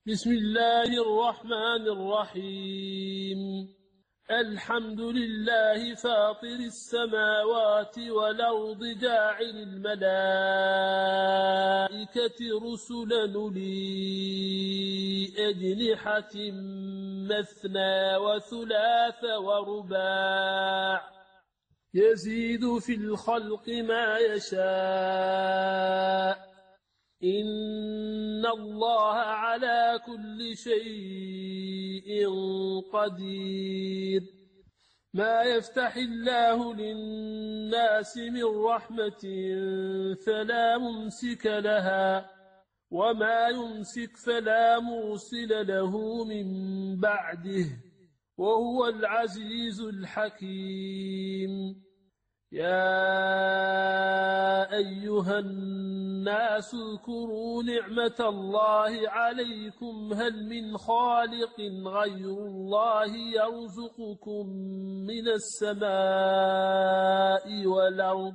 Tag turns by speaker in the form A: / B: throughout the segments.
A: بسم الله الرحمن الرحيم. الحمد لله فاطر السماوات والأرض جاعل الملائكة رسلا أولي أجنحة مثنى وثلاث ورباع يزيد في الخلق ما يشاء إن الله على كل شيء قدير. ما يفتح الله للناس من رحمة فلا ممسك لها وما يمسك فلا مرسل له من بعده وهو العزيز الحكيم. يا أيها الناس اذكروا نعمة الله عليكم هل من خالق غير الله يرزقكم من السماء والأرض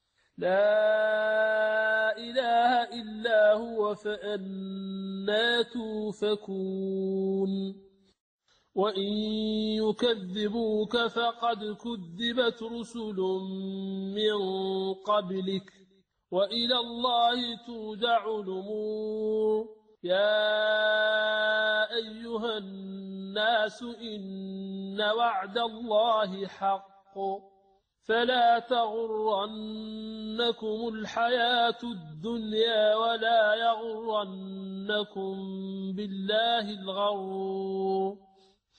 A: لا إله إلا هو فأنى توفكون. وإن يكذبوك فقد كذبت رسل من قبلك وإلى الله ترجع الأمور. يا أيها الناس إن وعد الله حق فلا تغرنكم الحياة الدنيا ولا يغرنكم بالله الغرور.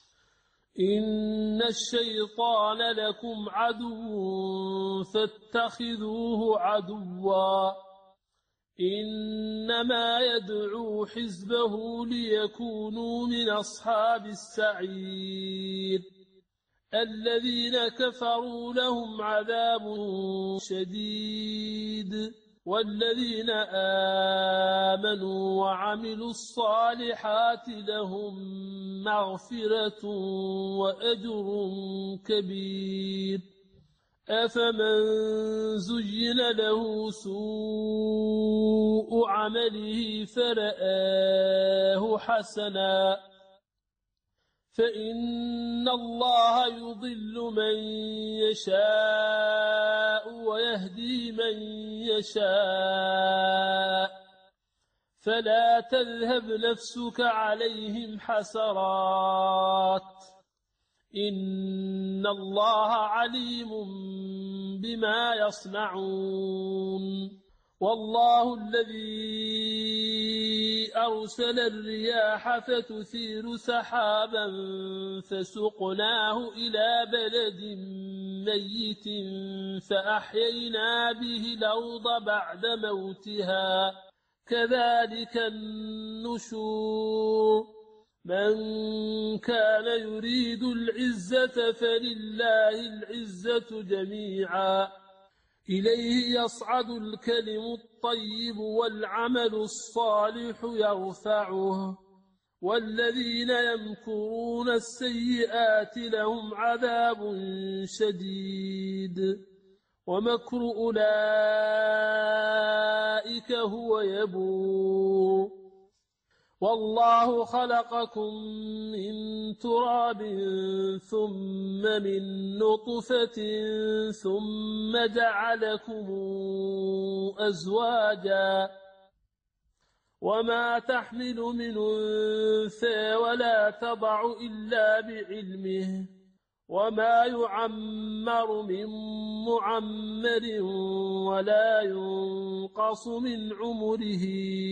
A: إن الشيطان لكم عدو فاتخذوه عدوا إنما يدعو حزبه ليكونوا من أصحاب السعير. الذين كفروا لهم عذاب شديد والذين آمنوا وعملوا الصالحات لهم مغفرة وأجر كبير. أفمن زين له سوء عمله فرآه حسنا فإن الله يضل من يشاء ويهدي من يشاء فلا تذهب نفسك عليهم حسرات إن الله عليم بما يصنعون. والله الذي أرسل الرياح فتثير سحابا فسقناه إلى بلد ميت فأحيينا به الأرض بعد موتها كذلك النشور. من كان يريد العزة فلله العزة جميعا إليه يصعد الكلم الطيب والعمل الصالح يرفعه والذين يمكرون السيئات لهم عذاب شديد ومكر أولئك هو يبور. والله خلقكم من تراب ثم من نطفة ثم جعلكم أزواجا وما تحمل من أنثى ولا تضع إلا بعلمه وما يعمر من معمر ولا ينقص من عمره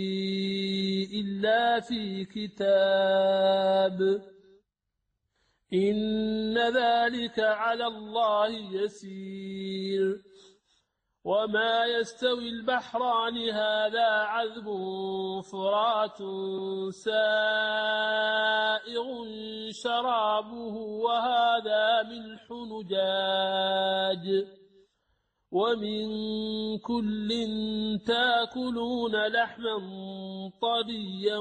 A: إلا في كتاب إن ذلك على الله يسير. وما يستوي البحران هذا عذب فرات سائغ شرابه وهذا ملح نجاج ومن كل تاكلون لحما طريا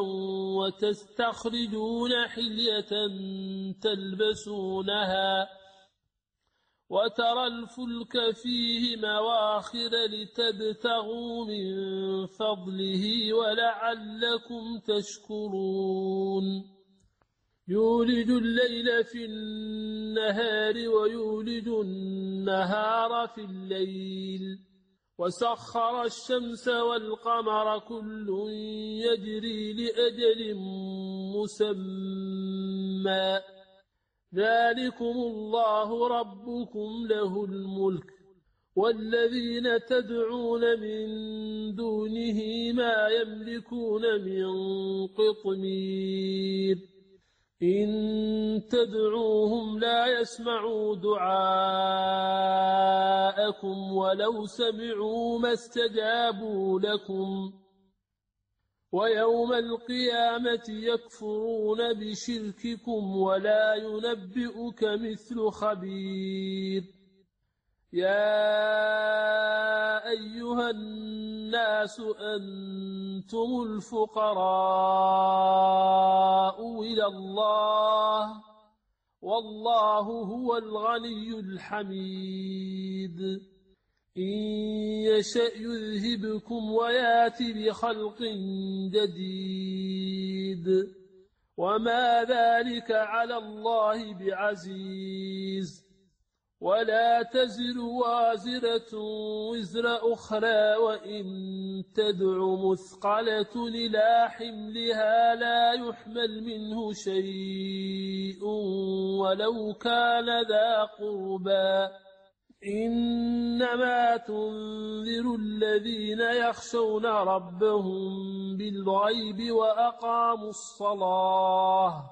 A: وتستخرجون حلية تلبسونها وترى الفلك فيه مواخر لتبتغوا من فضله ولعلكم تشكرون يولج الليل في النهار ويولج النهار في الليل وسخر الشمس والقمر كل يجري لأجل مسمى ذلكم الله ربكم له الملك والذين تدعون من دونه ما يملكون من قطمير إن تدعوهم لا يسمعوا دعاءكم ولو سمعوا ما استجابوا لكم ويوم القيامة يكفرون بشرككم ولا ينبئك مثل خبير يا أيها الناس أنتم الفقراء إلى الله والله هو الغني الحميد إن يشأ يذهبكم ويات بخلق جديد وما ذلك على الله بعزيز ولا تزر وازرة وزر أخرى وإن تدع مثقلة إلى حملها لا يحمل منه شيء ولو كان ذا قربى إنما تنذر الذين يخشون ربهم بالغيب وأقاموا الصلاة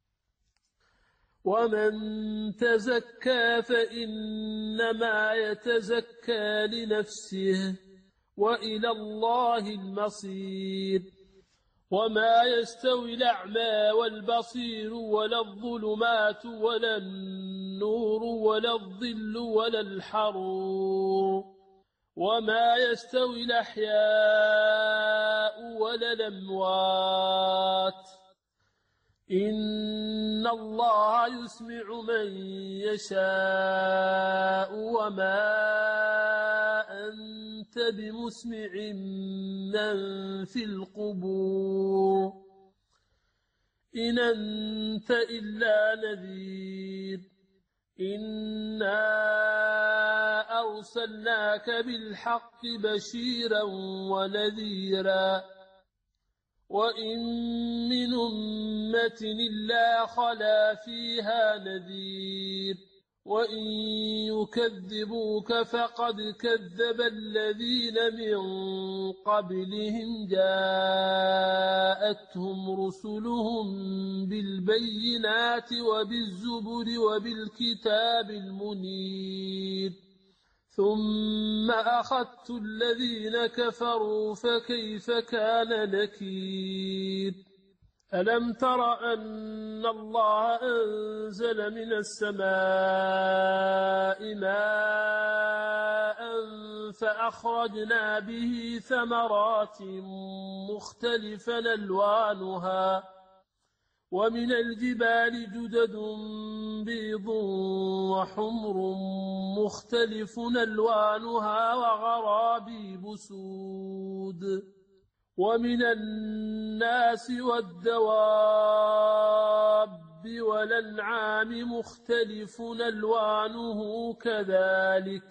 A: ومن تزكى فإنما يتزكى لنفسه وإلى الله المصير وما يستوي الأعمى والبصير ولا الظلمات ولا النور ولا الظل ولا الحرور وما يستوي الأحياء ولا الأموات إن الله يسمع من يشاء وما أنت بمسمع من في القبور إن أنت إلا نذير إنا أرسلناك بالحق بشيرا ونذيرا وإن من أمة إلا خلا فيها نذير وإن يكذبوك فقد كذب الذين من قبلهم جاءتهم رسلهم بالبينات وبالزبر وبالكتاب المنير ثم أخذت الذين كفروا فكيف كان نكير ألم تر أن الله أنزل من السماء ماء فأخرجنا به ثمرات مختلفا ألوانها ومن الجبال جدد بيض وحمر مختلف ألوانها وغرابيب سود ومن الناس والدواب والأنعام مختلف ألوانه كذلك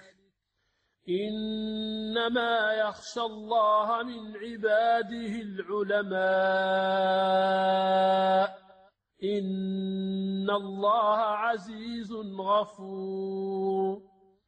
A: إنما يخشى الله من عباده العلماء إن الله عزيز غفور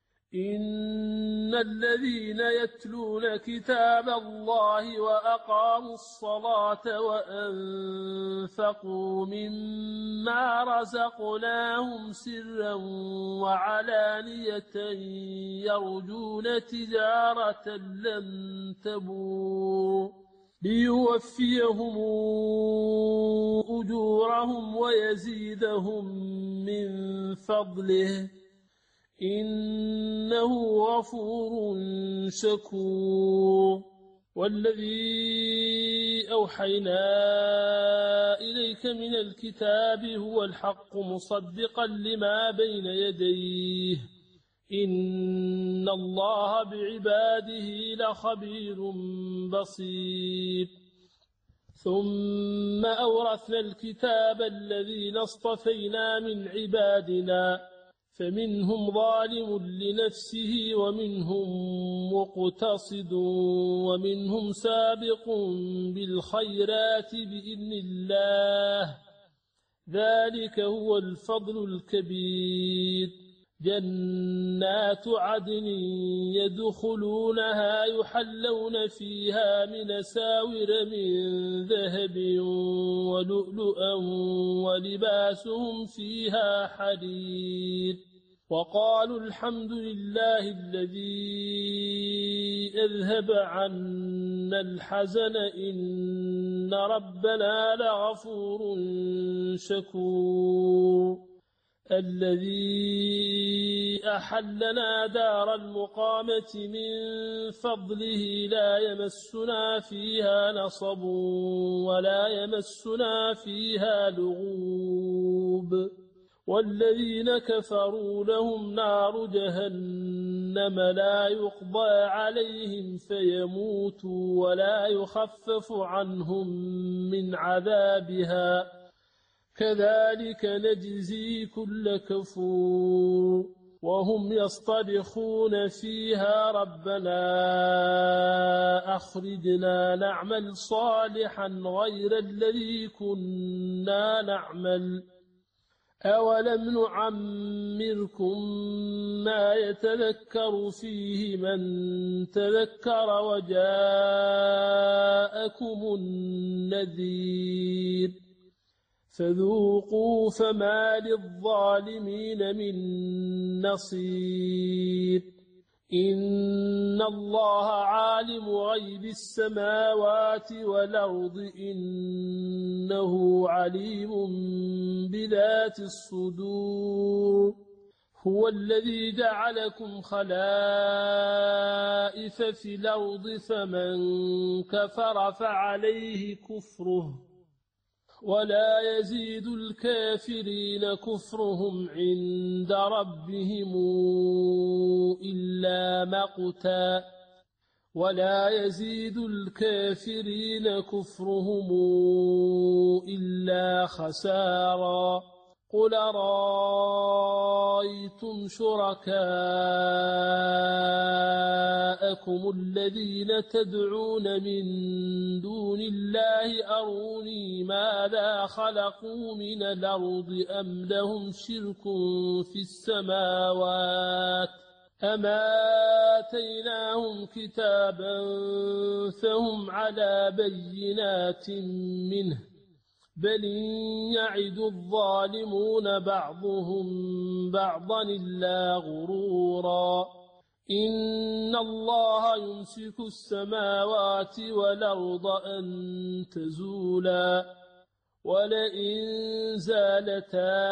A: إن الذين يتلون كتاب الله وأقاموا الصلاة وأنفقوا مما رزقناهم سرا وعلانية يرجون تجارة لن تبور ليوفيهم أجورهم ويزيدهم من فضله إنه غفور شكور والذي أوحينا إليك من الكتاب هو الحق مصدقا لما بين يديه إن الله بعباده لخبير بصير ثم أورثنا الكتاب الذين اصطفينا من عبادنا فمنهم ظالم لنفسه ومنهم مقتصد ومنهم سابق بالخيرات بإذن الله ذلك هو الفضل الكبير جنات عدن يدخلونها يحلون فيها من ساور من ذهب ولؤلؤا ولباسهم فيها حرير وقالوا الحمد لله الذي أذهب عنا الحزن إن ربنا لغفور شكور الذي أحلنا دار المقامة من فضله لا يمسنا فيها نصب ولا يمسنا فيها لغوب والذين كفروا لهم نار جهنم لا يقضى عليهم فيموتوا ولا يخفف عنهم من عذابها كذلك نجزي كل كفور وهم يصطرخون فيها ربنا أخرجنا نعمل صالحا غير الذي كنا نعمل أولم نعمركم ما يتذكر فيه من تذكر وجاءكم النذير فذوقوا فما للظالمين من نصير إن الله عالم غيب السماوات والأرض إنه عليم بذات الصدور هو الذي جعلكم خلائف في الأرض فمن كفر فعليه كفره ولا يزيد الكافرين كفرهم عند ربهم إلا مقتا ولا يزيد الكافرين كفرهم إلا خسارا قل رأيتم شركاءكم الذين تدعون من دون الله أروني ماذا خلقوا من الأرض أم لهم شرك في السماوات أما آتيناهم كتابا فهم على بينات منه بل يعد الظالمون بعضهم بعضا إلا غرورا إن الله يمسك السماوات والأرض أن تزولا ولئن زالتا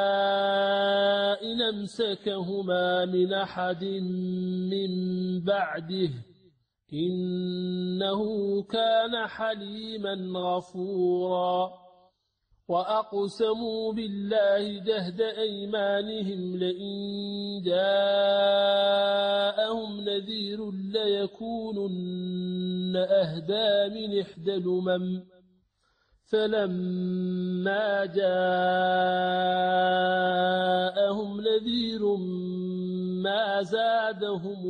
A: إن أمسكهما من أحد من بعده إنه كان حليما غفورا وأقسموا بالله جهد أيمانهم لئن جاءهم نذير ليكونن أهدى من إحدى الأمم فلما جاءهم نذير ما زادهم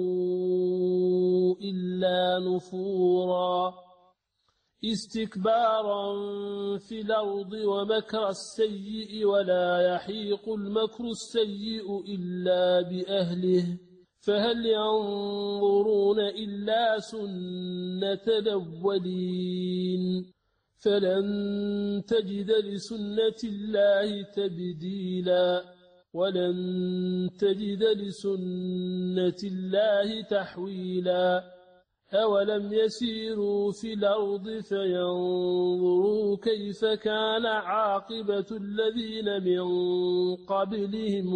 A: إلا نفورا استكبارا في الأرض ومكر السيء ولا يحيق المكر السيء إلا بأهله فهل ينظرون إلا سنة الأولين فلن تجد لسنة الله تبديلا ولن تجد لسنة الله تحويلا أولم يسيروا في الأرض فينظروا كيف كان عاقبة الذين من قبلهم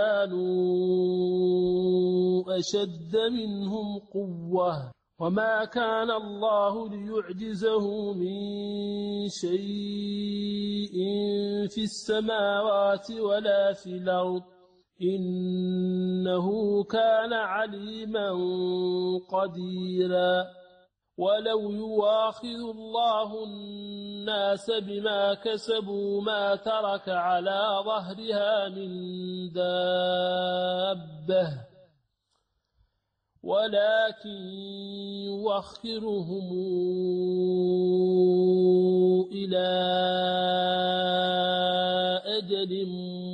A: وكانوا أشد منهم قوة وما كان الله ليعجزه من شيء في السماوات ولا في الأرض إنه كان عليما قديرا ولو يواخذ الله الناس بما كسبوا ما ترك على ظهرها من دابة ولكن يوخرهم إلى أجل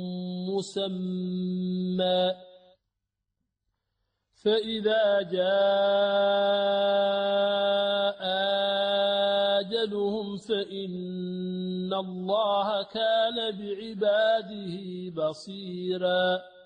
A: مسمى فإذا جاء أجلهم فإن الله كان بعباده بصيرا